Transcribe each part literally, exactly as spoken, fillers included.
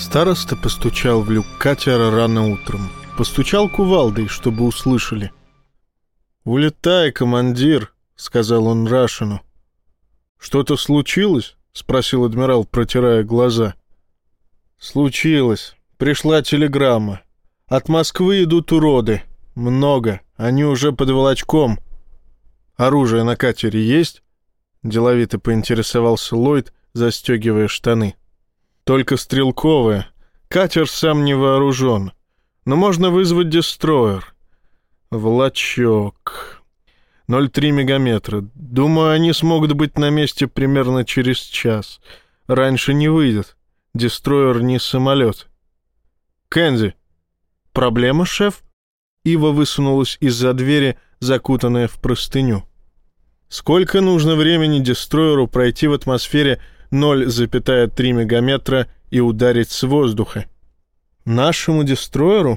Староста постучал в люк катера рано утром. Постучал кувалдой, чтобы услышали. «Улетай, командир», — сказал он Рашину. «Что-то случилось?» — спросил адмирал, протирая глаза. «Случилось. Пришла телеграмма. От Москвы идут уроды. Много. Они уже под волочком. Оружие на катере есть?» — деловито поинтересовался Ллойд, застегивая штаны. «Только стрелковое. Катер сам не вооружен. Но можно вызвать дестройер. Волочок. ноль целых три мегаметра. Думаю, они смогут быть на месте примерно через час. Раньше не выйдет. Дестройер не самолет. Кэнди». «Проблема, шеф?» Ива высунулась из-за двери, закутанная в простыню. «Сколько нужно времени дестройеру пройти в атмосфере ноль целых три мегаметра и ударить с воздуха?» «Нашему дестройеру?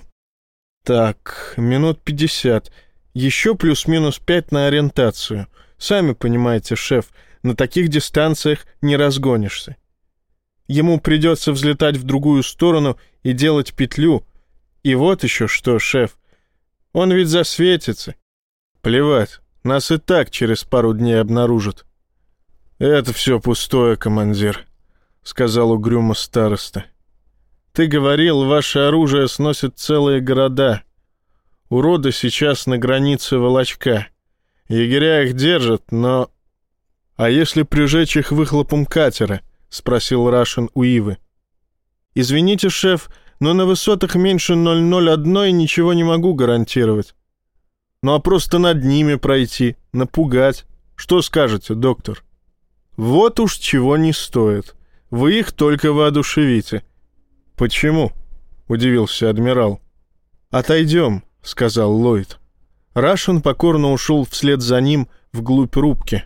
Так, минут пятьдесят. Еще плюс-минус пять на ориентацию. Сами понимаете, шеф, на таких дистанциях не разгонишься. Ему придется взлетать в другую сторону и делать петлю. И вот еще что, шеф. Он ведь засветится. Плевать, нас и так через пару дней обнаружат». «Это все пустое, командир», — сказал угрюмо староста. «Ты говорил, ваше оружие сносит целые города. Уроды сейчас на границе волочка. Егеря их держат, но...» «А если прижечь их выхлопом катера?» — спросил Рашин у Ивы. «Извините, шеф, но на высотах меньше ноль ноль один ничего не могу гарантировать. Ну а просто над ними пройти, напугать. Что скажете, доктор?» «Вот уж чего не стоит. Вы их только воодушевите». «Почему?» — удивился адмирал. «Отойдем», — сказал Ллойд. Рашин покорно ушел вслед за ним вглубь рубки.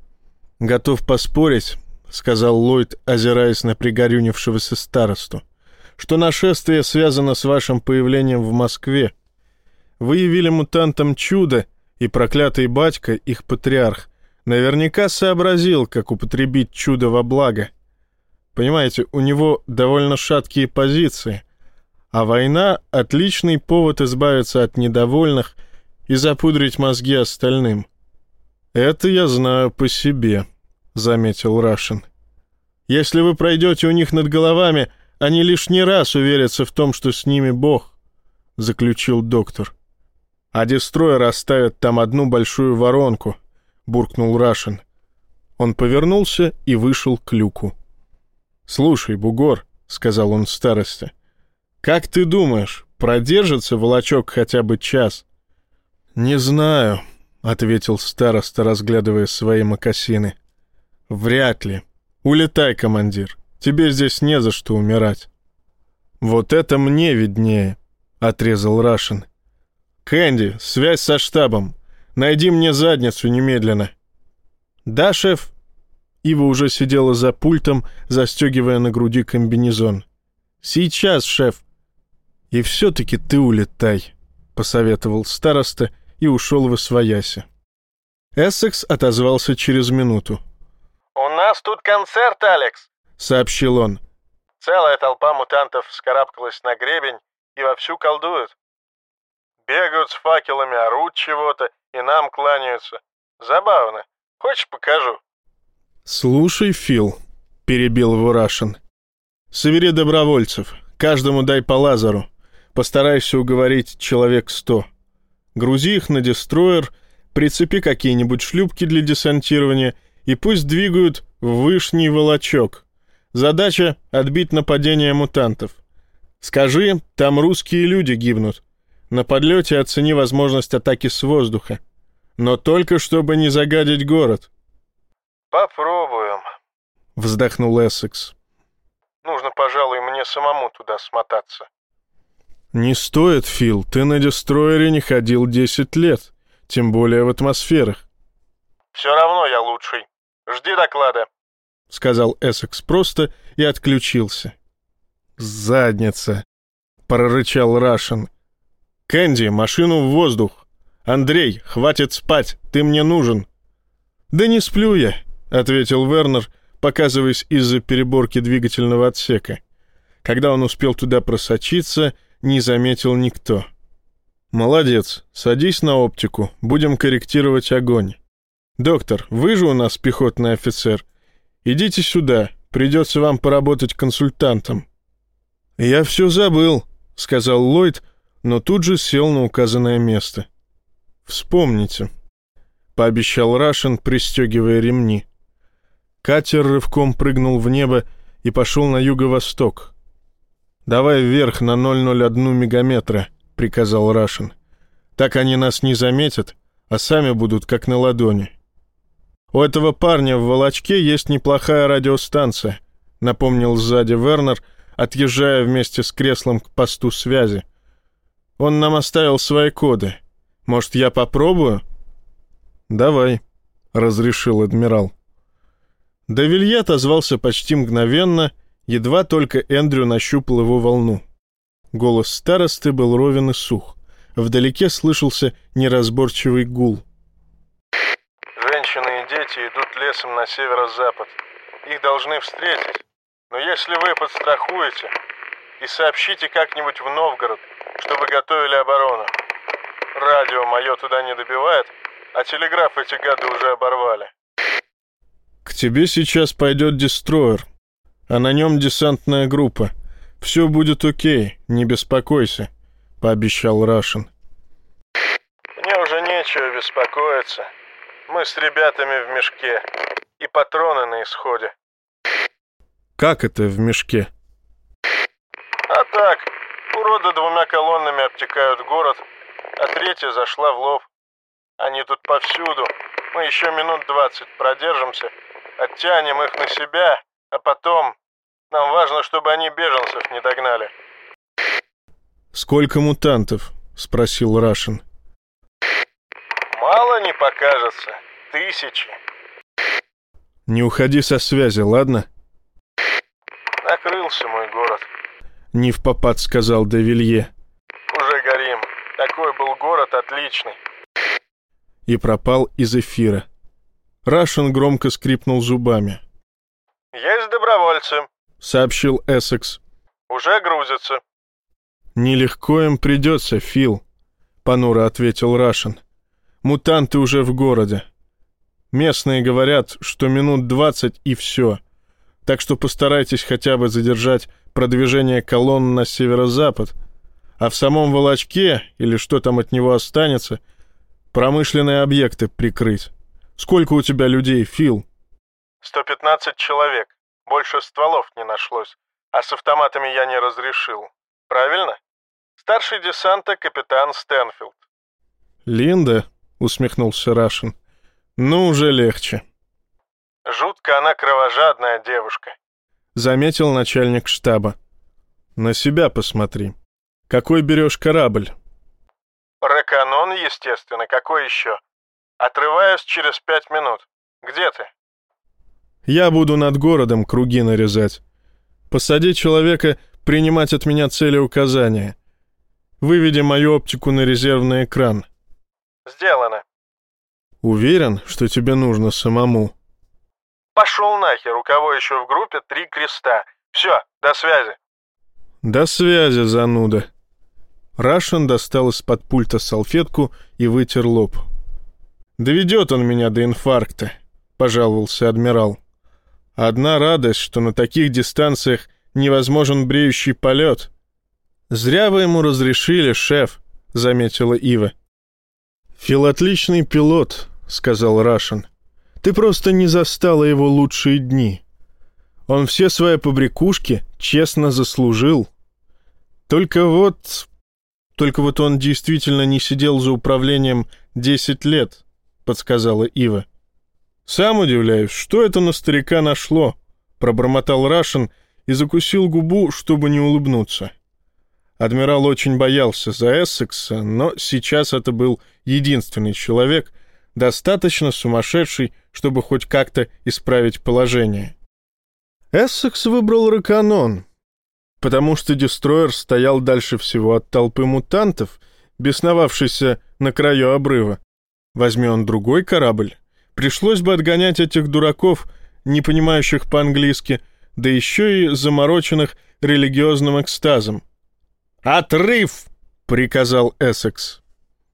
«Готов поспорить», — сказал Ллойд, озираясь на пригорюнившегося старосту, «что нашествие связано с вашим появлением в Москве. Вы явили мутантам чудо, и проклятый батька, их патриарх, наверняка сообразил, как употребить чудо во благо. Понимаете, у него довольно шаткие позиции, а война — отличный повод избавиться от недовольных и запудрить мозги остальным». «Это я знаю по себе», — заметил Рашин. «Если вы пройдете у них над головами, они лишний раз уверятся в том, что с ними Бог», — заключил доктор. «А дестройер оставит там одну большую воронку», — буркнул Рашин. Он повернулся и вышел к люку. «Слушай, бугор», — сказал он старосте, — «как ты думаешь, продержится волочок хотя бы час?» «Не знаю», — ответил староста, разглядывая свои мокасины. «Вряд ли. Улетай, командир. Тебе здесь не за что умирать». «Вот это мне виднее», — отрезал Рашин. «Кэнди, связь со штабом. Найди мне задницу немедленно». «Да, шеф». Ива уже сидела за пультом, застегивая на груди комбинезон. «Сейчас, шеф». «И все-таки ты улетай», — посоветовал староста и ушел восвояси. Эссекс отозвался через минуту. «У нас тут концерт, Алекс», — сообщил он. «Целая толпа мутантов вскарабкалась на гребень и вовсю колдуют. Бегают с факелами, орут чего-то и нам кланяются. Забавно. Хочешь, покажу?» «Слушай, Фил», — перебил его Рашин, — «собери добровольцев, каждому дай по лазеру. Постарайся уговорить человек сто. Грузи их на дестройер, прицепи какие-нибудь шлюпки для десантирования и пусть двигают в вышний волочок. Задача — отбить нападение мутантов. Скажи, там русские люди гибнут. На подлете оцени возможность атаки с воздуха. Но только чтобы не загадить город». «Попробуем», — вздохнул Эссекс. «Нужно, пожалуй, мне самому туда смотаться». «Не стоит, Фил, ты на дестройере не ходил десять лет, тем более в атмосферах». «Все равно я лучший. Жди доклада», — сказал Эссекс просто и отключился. «Задница», — прорычал Рашин. «Кэнди, машину в воздух. Андрей, хватит спать, ты мне нужен». «Да не сплю я», — ответил Вернер, показываясь из-за переборки двигательного отсека. Когда он успел туда просочиться, не заметил никто. «Молодец, садись на оптику, будем корректировать огонь. Доктор, вы же у нас пехотный офицер. Идите сюда, придется вам поработать консультантом». «Я все забыл», — сказал Ллойд, но тут же сел на указанное место. «Вспомните», — пообещал Рашен, пристегивая ремни. Катер рывком прыгнул в небо и пошел на юго-восток. «Давай вверх на ноль ноль один мегаметра», — приказал Рашен. «Так они нас не заметят, а сами будут как на ладони». «У этого парня в Волочке есть неплохая радиостанция», — напомнил сзади Вернер, отъезжая вместе с креслом к посту связи. «Он нам оставил свои коды. Может, я попробую?» «Давай», — разрешил адмирал. Де Вилье отозвался почти мгновенно, едва только Эндрю нащупал его волну. Голос старосты был ровен и сух. Вдалеке слышался неразборчивый гул. «Женщины и дети идут лесом на северо-запад. Их должны встретить. Но если вы подстрахуете и сообщите как-нибудь в Новгород, чтобы готовили оборону. Радио мое туда не добивает, а телеграф эти гады уже оборвали». «К тебе сейчас пойдет дестройер, а на нем десантная группа. Все будет окей, не беспокойся», — пообещал Рашен. «Мне уже нечего беспокоиться. Мы с ребятами в мешке, и патроны на исходе». «Как это в мешке?» «А так, уроды двумя колоннами обтекают город, а третья зашла в лоб. Они тут повсюду. Мы еще минут двадцать продержимся, оттянем их на себя, а потом... Нам важно, чтобы они беженцев не догнали». «Сколько мутантов?» — спросил Рашен. «Мало не покажется. Тысячи». «Не уходи со связи, ладно?» «Накрылся мой город», — невпопад сказал де Вилье. «Уже горим. Такой был город отличный». И пропал из эфира. Рашен громко скрипнул зубами. «Есть добровольцы», — сообщил Эссекс. «Уже грузятся». «Нелегко им придется, Фил», — понуро ответил Рашен. «Мутанты уже в городе. Местные говорят, что минут двадцать и все. Так что постарайтесь хотя бы задержать продвижение колонн на северо-запад. А в самом Волочке, или что там от него останется, промышленные объекты прикрыть. Сколько у тебя людей, Фил?» «сто пятнадцать человек. Больше стволов не нашлось. А с автоматами я не разрешил. Правильно? Старший десанта капитан Стэнфилд». «Линда?» — усмехнулся Рашен. «Ну, уже легче». «Жутко она кровожадная девушка», — заметил начальник штаба. «На себя посмотри. Какой берешь корабль?» «Раканон, естественно. Какой еще? Отрываюсь через пять минут. Где ты?» «Я буду над городом круги нарезать. Посади человека принимать от меня целеуказания. Выведи мою оптику на резервный экран». «Сделано». «Уверен, что тебе нужно самому?» «Пошел нахер, у кого еще в группе три креста. Все, до связи». «До связи, зануда». Рашен достал из-под пульта салфетку и вытер лоб. «Доведет он меня до инфаркта», — пожаловался адмирал. «Одна радость, что на таких дистанциях невозможен бреющий полет». «Зря вы ему разрешили, шеф», — заметила Ива. «Фил отличный пилот», — сказал Рашен. «Ты просто не застала его лучшие дни. Он все свои побрякушки честно заслужил. Только вот... Только вот он действительно не сидел за управлением десять лет», — подсказала Ива. «Сам удивляюсь, что это на старика нашло», — пробормотал Рашен и закусил губу, чтобы не улыбнуться. Адмирал очень боялся за Эссекса, но сейчас это был единственный человек, достаточно сумасшедший, чтобы хоть как-то исправить положение. Эссекс выбрал Раканон, потому что дестройер стоял дальше всего от толпы мутантов, бесновавшейся на краю обрыва. Возьми он другой корабль, пришлось бы отгонять этих дураков, не понимающих по-английски, да еще и замороченных религиозным экстазом. «Отрыв!» — приказал Эссекс.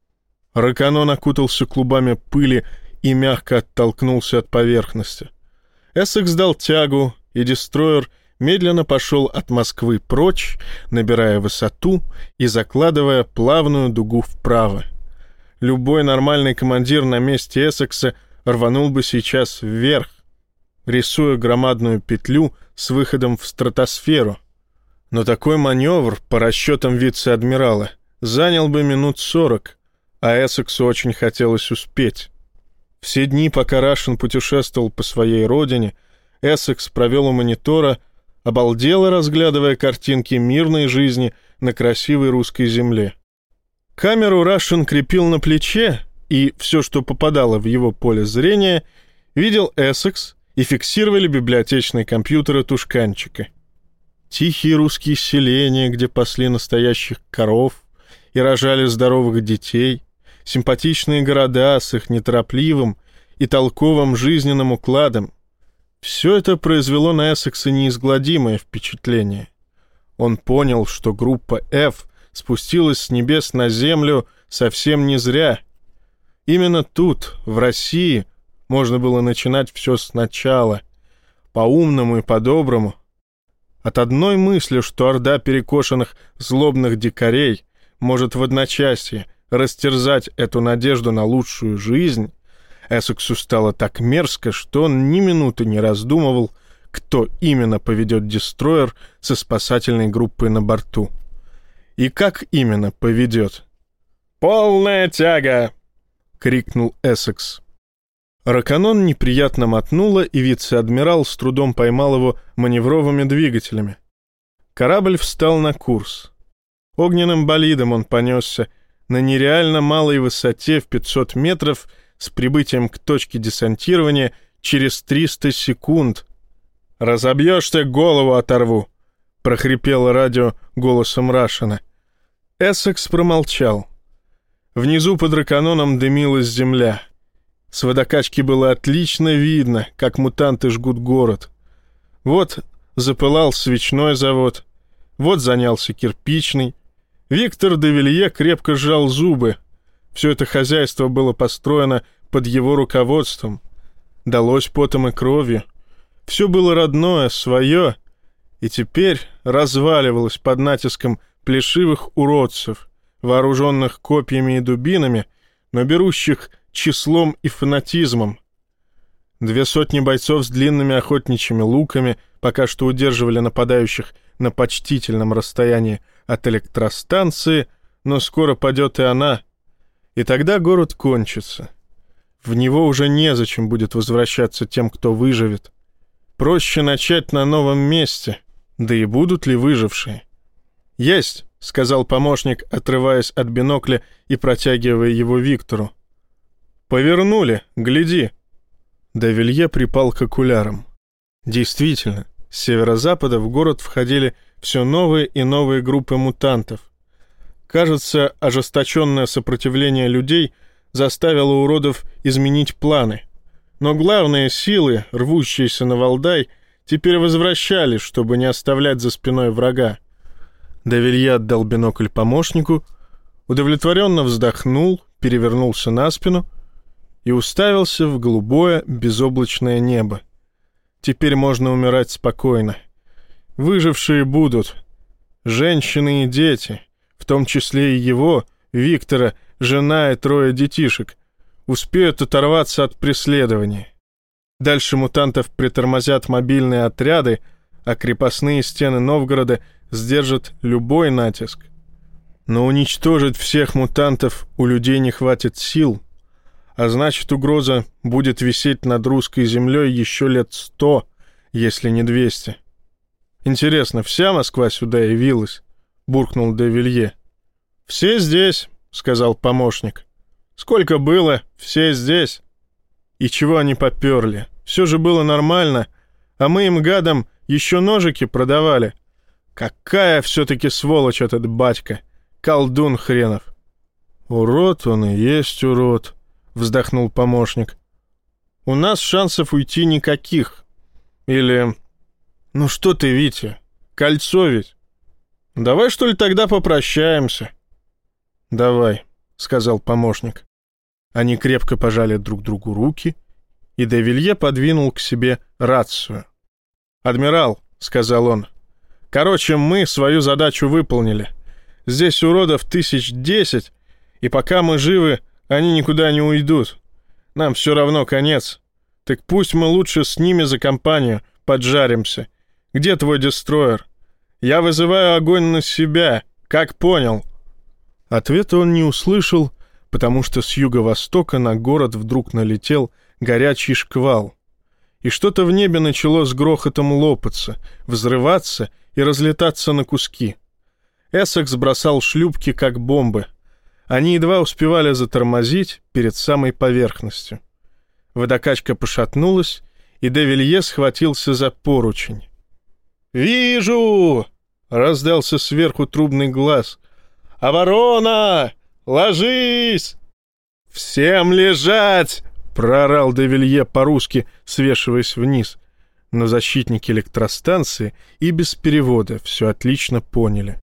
Раканон окутался клубами пыли и мягко оттолкнулся от поверхности. Эссекс дал тягу, и дестройер медленно пошел от Москвы прочь, набирая высоту и закладывая плавную дугу вправо. Любой нормальный командир на месте Эссекса рванул бы сейчас вверх, рисуя громадную петлю с выходом в стратосферу. Но такой маневр, по расчетам вице-адмирала, занял бы минут сорок, а Эссексу очень хотелось успеть. Все дни, пока Рашен путешествовал по своей родине, Эссекс провел у монитора, обалдело разглядывая картинки мирной жизни на красивой русской земле. Камеру Рашен крепил на плече, и все, что попадало в его поле зрения, видел Эссекс и фиксировали библиотечные компьютеры тушканчика. Тихие русские селения, где пасли настоящих коров и рожали здоровых детей, симпатичные города с их неторопливым и толковым жизненным укладом. Все это произвело на Эссекса неизгладимое впечатление. Он понял, что группа F спустилась с небес на землю совсем не зря. Именно тут, в России, можно было начинать все сначала, по-умному и по-доброму. От одной мысли, что орда перекошенных злобных дикарей может в одночасье растерзать эту надежду на лучшую жизнь, Эссексу стало так мерзко, что он ни минуты не раздумывал, кто именно поведет дестройер со спасательной группой на борту. И как именно поведет. «Полная тяга!» — крикнул Эссекс. Раканон неприятно мотнуло, и вице-адмирал с трудом поймал его маневровыми двигателями. Корабль встал на курс. Огненным болидом он понесся на нереально малой высоте в пятьсот метров с прибытием к точке десантирования через триста секунд. «Разобьешься, голову оторву!» — прохрипело радио голосом Рашена. Эссекс промолчал. Внизу под Раканоном дымилась земля. С водокачки было отлично видно, как мутанты жгут город. Вот запылал свечной завод, вот занялся кирпичный. Виктор де Вилье крепко сжал зубы. Все это хозяйство было построено под его руководством. Далось потом и кровью. Все было родное, свое, и теперь разваливалось под натиском плешивых уродцев, вооруженных копьями и дубинами, но берущих числом и фанатизмом. Две сотни бойцов с длинными охотничьими луками пока что удерживали нападающих на почтительном расстоянии от электростанции, но скоро падет и она, и тогда город кончится. В него уже незачем будет возвращаться тем, кто выживет. Проще начать на новом месте, да и будут ли выжившие? «Есть», — сказал помощник, отрываясь от бинокля и протягивая его Виктору. «Повернули, гляди». Де Вилье припал к окулярам. Действительно, с северо-запада в город входили все новые и новые группы мутантов. Кажется, ожесточенное сопротивление людей заставило уродов изменить планы. Но главные силы, рвущиеся на Валдай, теперь возвращались, чтобы не оставлять за спиной врага. Де Вилье отдал бинокль помощнику, удовлетворенно вздохнул, перевернулся на спину и уставился в голубое безоблачное небо. Теперь можно умирать спокойно. Выжившие будут. Женщины и дети, в том числе и его, Виктора, жена и трое детишек, успеют оторваться от преследования. Дальше мутантов притормозят мобильные отряды, а крепостные стены Новгорода сдержат любой натиск. Но уничтожить всех мутантов у людей не хватит сил, а значит, угроза будет висеть над русской землей еще лет сто, если не двести. «Интересно, вся Москва сюда явилась?» — буркнул де Вилье. «Все здесь», — сказал помощник. «Сколько было, все здесь». И чего они поперли? Все же было нормально, а мы им, гадам, еще ножики продавали. Какая все-таки сволочь этот батька, колдун хренов. «Урод он и есть урод», — вздохнул помощник. «У нас шансов уйти никаких. Или... Ну что ты, Витя, Кольцо ведь. Давай, что ли, тогда попрощаемся?» «Давай», — сказал помощник. Они крепко пожали друг другу руки, и де Вилье подвинул к себе рацию. «Адмирал», — сказал он, — «короче, мы свою задачу выполнили. Здесь уродов тысяч десять, и пока мы живы, они никуда не уйдут. Нам все равно конец. Так пусть мы лучше с ними за компанию поджаримся. Где твой дестройер? Я вызываю огонь на себя, как понял?» Ответа он не услышал, потому что с юго-востока на город вдруг налетел горячий шквал. И что-то в небе начало с грохотом лопаться, взрываться и разлетаться на куски. Эссекс бросал шлюпки, как бомбы. Они едва успевали затормозить перед самой поверхностью. Водокачка пошатнулась, и де Вилье схватился за поручень. «Вижу!» — раздался сверху трубный глаз. «Оборона! Ложись!» «Всем лежать!» — проорал де Вилье по-русски, свешиваясь вниз. Но защитники электростанции и без перевода все отлично поняли.